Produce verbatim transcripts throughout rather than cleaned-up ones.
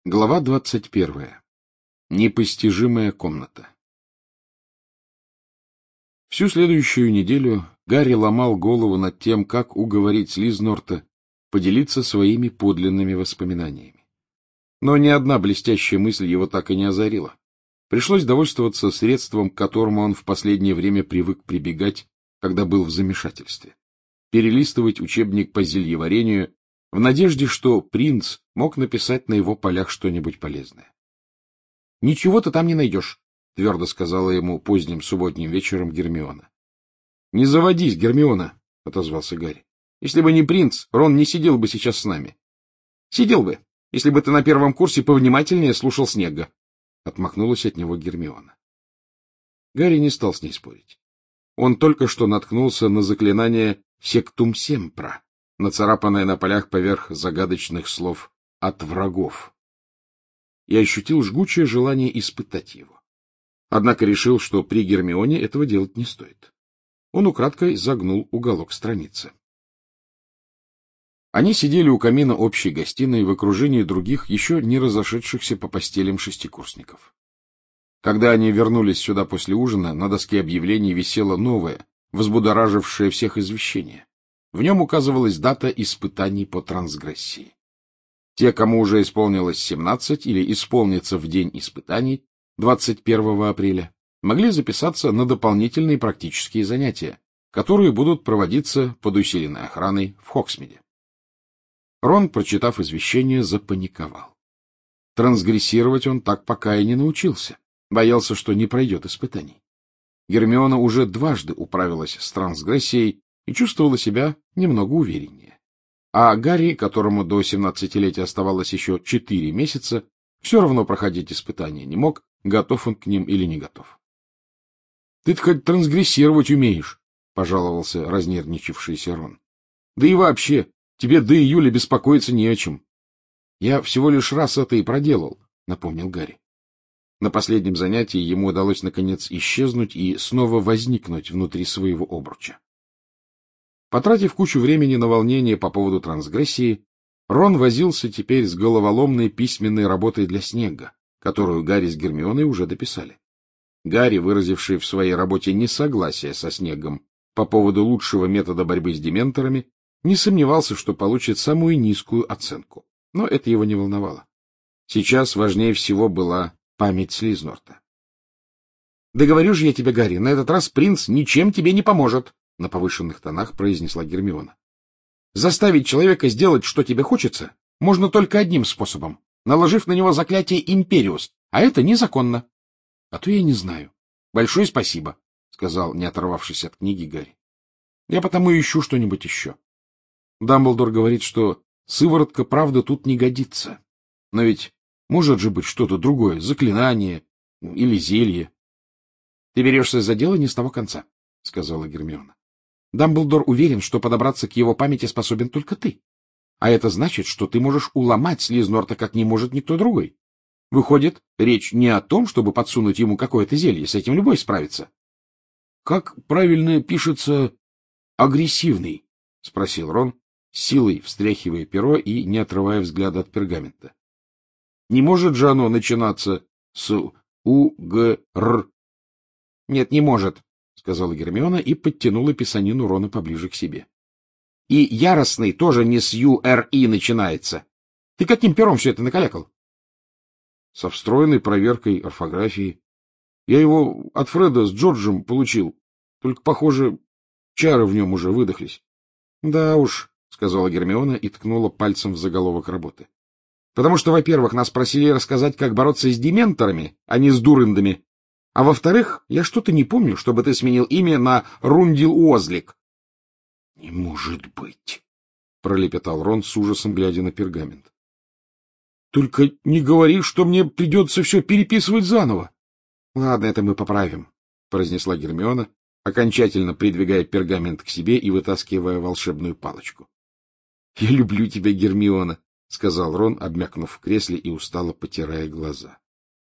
Глава двадцать первая. Непостижимая комната. Всю следующую неделю Гарри ломал голову над тем, как уговорить Слизнорта поделиться своими подлинными воспоминаниями. Но ни одна блестящая мысль его так и не озарила. Пришлось довольствоваться средством, к которому он в последнее время привык прибегать, когда был в замешательстве. Перелистывать учебник по зельеварению в надежде, что принц мог написать на его полях что-нибудь полезное. — Ничего ты там не найдешь, — твердо сказала ему поздним субботним вечером Гермиона. — Не заводись, Гермиона, — отозвался Гарри. — Если бы не принц, Рон не сидел бы сейчас с нами. — Сидел бы, если бы ты на первом курсе повнимательнее слушал Снегга, — отмахнулась от него Гермиона. Гарри не стал с ней спорить. Он только что наткнулся на заклинание «Сектум Семпра», нацарапанное на полях поверх загадочных слов «от врагов», и ощутил жгучее желание испытать его. Однако решил, что при Гермионе этого делать не стоит. Он украдкой загнул уголок страницы. Они сидели у камина общей гостиной в окружении других, еще не разошедшихся по постелям шестикурсников. Когда они вернулись сюда после ужина, на доске объявлений висело новое, взбудоражившее всех извещение. В нем указывалась дата испытаний по трансгрессии. Те, кому уже исполнилось семнадцать или исполнится в день испытаний, двадцать первого апреля, могли записаться на дополнительные практические занятия, которые будут проводиться под усиленной охраной в Хоксмиде. Рон, прочитав извещение, запаниковал. Трансгрессировать он так пока и не научился, боялся, что не пройдет испытаний. Гермиона уже дважды управилась с трансгрессией и чувствовала себя немного увереннее. А Гарри, которому до семнадцатилетия оставалось еще четыре месяца, все равно проходить испытания не мог, готов он к ним или не готов. — Ты-то хоть трансгрессировать умеешь, — пожаловался разнервничавшийся Рон. — Да и вообще, тебе до июля беспокоиться не о чем. — Я всего лишь раз это и проделал, — напомнил Гарри. На последнем занятии ему удалось, наконец, исчезнуть и снова возникнуть внутри своего обруча. Потратив кучу времени на волнение по поводу трансгрессии, Рон возился теперь с головоломной письменной работой для Снегга, которую Гарри с Гермионой уже дописали. Гарри, выразивший в своей работе несогласие со Снеггом по поводу лучшего метода борьбы с дементорами, не сомневался, что получит самую низкую оценку. Но это его не волновало. Сейчас важнее всего была память Слизнорта. — Да говорю же я тебе, Гарри, на этот раз принц ничем тебе не поможет, — на повышенных тонах произнесла Гермиона. — Заставить человека сделать, что тебе хочется, можно только одним способом, наложив на него заклятие Империус, а это незаконно. — А то я не знаю. — Большое спасибо, — сказал, не оторвавшись от книги, Гарри. — Я потому ищу что-нибудь еще. Дамблдор говорит, что сыворотка правда тут не годится. Но ведь может же быть что-то другое, заклинание или зелье. — Ты берешься за дело не с того конца, — сказала Гермиона. Дамблдор уверен, что подобраться к его памяти способен только ты. А это значит, что ты можешь уломать Слизнорта, как не может никто другой. Выходит, речь не о том, чтобы подсунуть ему какое-то зелье, с этим любой справится. — Как правильно пишется «агрессивный»? — спросил Рон, силой встряхивая перо и не отрывая взгляда от пергамента. — Не может же оно начинаться с «у-г-р»? — Нет, не может, — сказала Гермиона и подтянула писанину Рона поближе к себе. — И яростный тоже не с «ю-р-и» начинается. Ты каким пером все это накалякал? — Со встроенной проверкой орфографии. Я его от Фреда с Джорджем получил, только, похоже, чары в нем уже выдохлись. — Да уж, — сказала Гермиона и ткнула пальцем в заголовок работы. — Потому что, во-первых, нас просили рассказать, как бороться с дементорами, а не с дурындами. А во-вторых, я что-то не помню, чтобы ты сменил имя на Рундил-Озлик. — Не может быть, — пролепетал Рон с ужасом, глядя на пергамент. — Только не говори, что мне придется все переписывать заново. — Ладно, это мы поправим, — произнесла Гермиона, окончательно придвигая пергамент к себе и вытаскивая волшебную палочку. — Я люблю тебя, Гермиона, — сказал Рон, обмякнув в кресле и устало потирая глаза.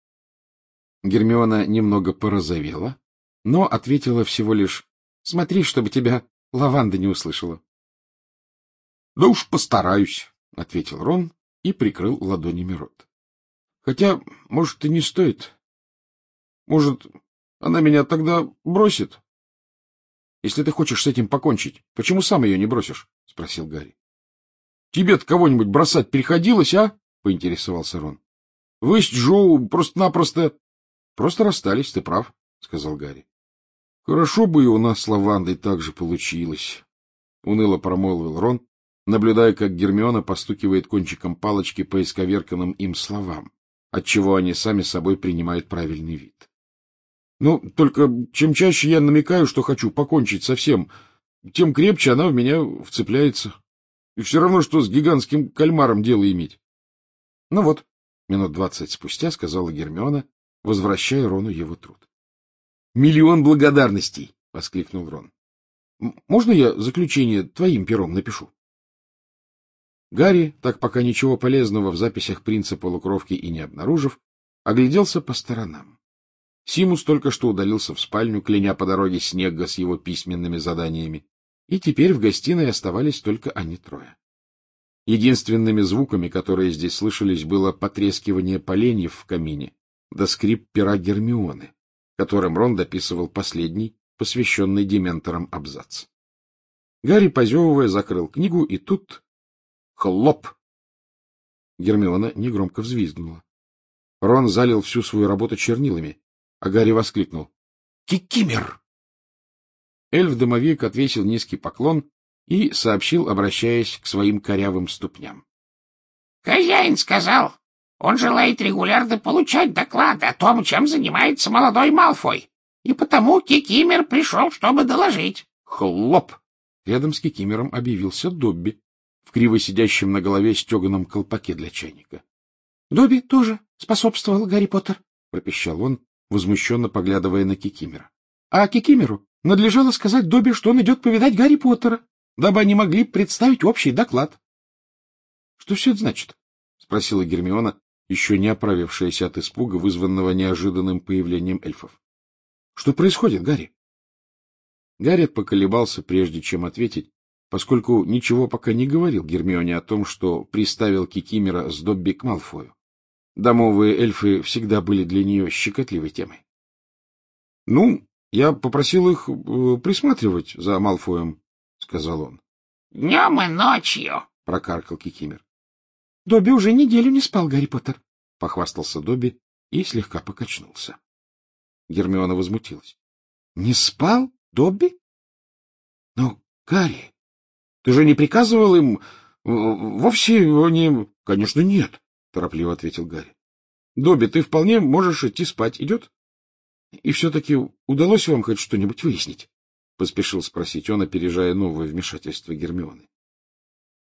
Гермиона немного порозовела, но ответила всего лишь: — Смотри, чтобы тебя лаванда не услышала. — Да уж постараюсь, — ответил Рон и прикрыл ладонями рот. Хотя, может, и не стоит. Может, она меня тогда бросит? Если ты хочешь с этим покончить, почему сам ее не бросишь? — спросил Гарри. — Тебе-то кого-нибудь бросать приходилось, а? — поинтересовался Рон. — Вы с Джоу просто-напросто... — Просто расстались, ты прав, — сказал Гарри. — Хорошо бы и у нас с Лавандой так же получилось, — уныло промолвил Рон, наблюдая, как Гермиона постукивает кончиком палочки по исковерканным им словам, отчего они сами собой принимают правильный вид. — Ну, только чем чаще я намекаю, что хочу покончить со всем, тем крепче она в меня вцепляется. И все равно, что с гигантским кальмаром дело иметь. — Ну вот, минут двадцать спустя сказала Гермиона, возвращая Рону его труд. — Миллион благодарностей! — воскликнул Рон. — Можно я заключение твоим пером напишу? Гарри, так пока ничего полезного в записях принца полукровки и не обнаружив, огляделся по сторонам. Симус только что удалился в спальню, кляня по дороге Снегга с его письменными заданиями, и теперь в гостиной оставались только они трое. Единственными звуками, которые здесь слышались, было потрескивание поленьев в камине да скрип пера Гермионы, которым Рон дописывал последний, посвященный дементорам абзац. Гарри, позевывая, закрыл книгу, и тут... Хлоп! Гермиона негромко взвизгнула. Рон залил всю свою работу чернилами, а Гарри воскликнул: «Кикимер!» Эльф-домовик отвесил низкий поклон и сообщил, обращаясь к своим корявым ступням: — Хозяин сказал, он желает регулярно получать доклады о том, чем занимается молодой Малфой, и потому Кикимер пришел, чтобы доложить. Хлоп! Рядом с Кикимером объявился Добби в криво сидящем на голове стеганом колпаке для чайника. — Добби тоже способствовал, Гарри Поттер, — пропищал он, возмущенно поглядывая на Кикимера. — А Кикимеру надлежало сказать Добби, что он идет повидать Гарри Поттера, дабы они могли представить общий доклад. — Что все это значит? — спросила Гермиона, еще не оправившаяся от испуга, вызванного неожиданным появлением эльфов. — Что происходит, Гарри? Гарри поколебался, прежде чем ответить, поскольку ничего пока не говорил Гермионе о том, что приставил Кикимера с Добби к Малфою. Домовые эльфы всегда были для нее щекотливой темой. — Ну, я попросил их э, присматривать за Малфоем, — сказал он. — Днем и ночью, — прокаркал Кикимер. — Добби уже неделю не спал, Гарри Поттер, — похвастался Добби и слегка покачнулся. Гермиона возмутилась. — Не спал, Добби? — Ну, Гарри, ты же не приказывал им... Вовсе они... — Конечно, нет, — торопливо ответил Гарри. — Добби, ты вполне можешь идти спать. Идет? — И все-таки удалось вам хоть что-нибудь выяснить? — поспешил спросить он, опережая новое вмешательство Гермионы.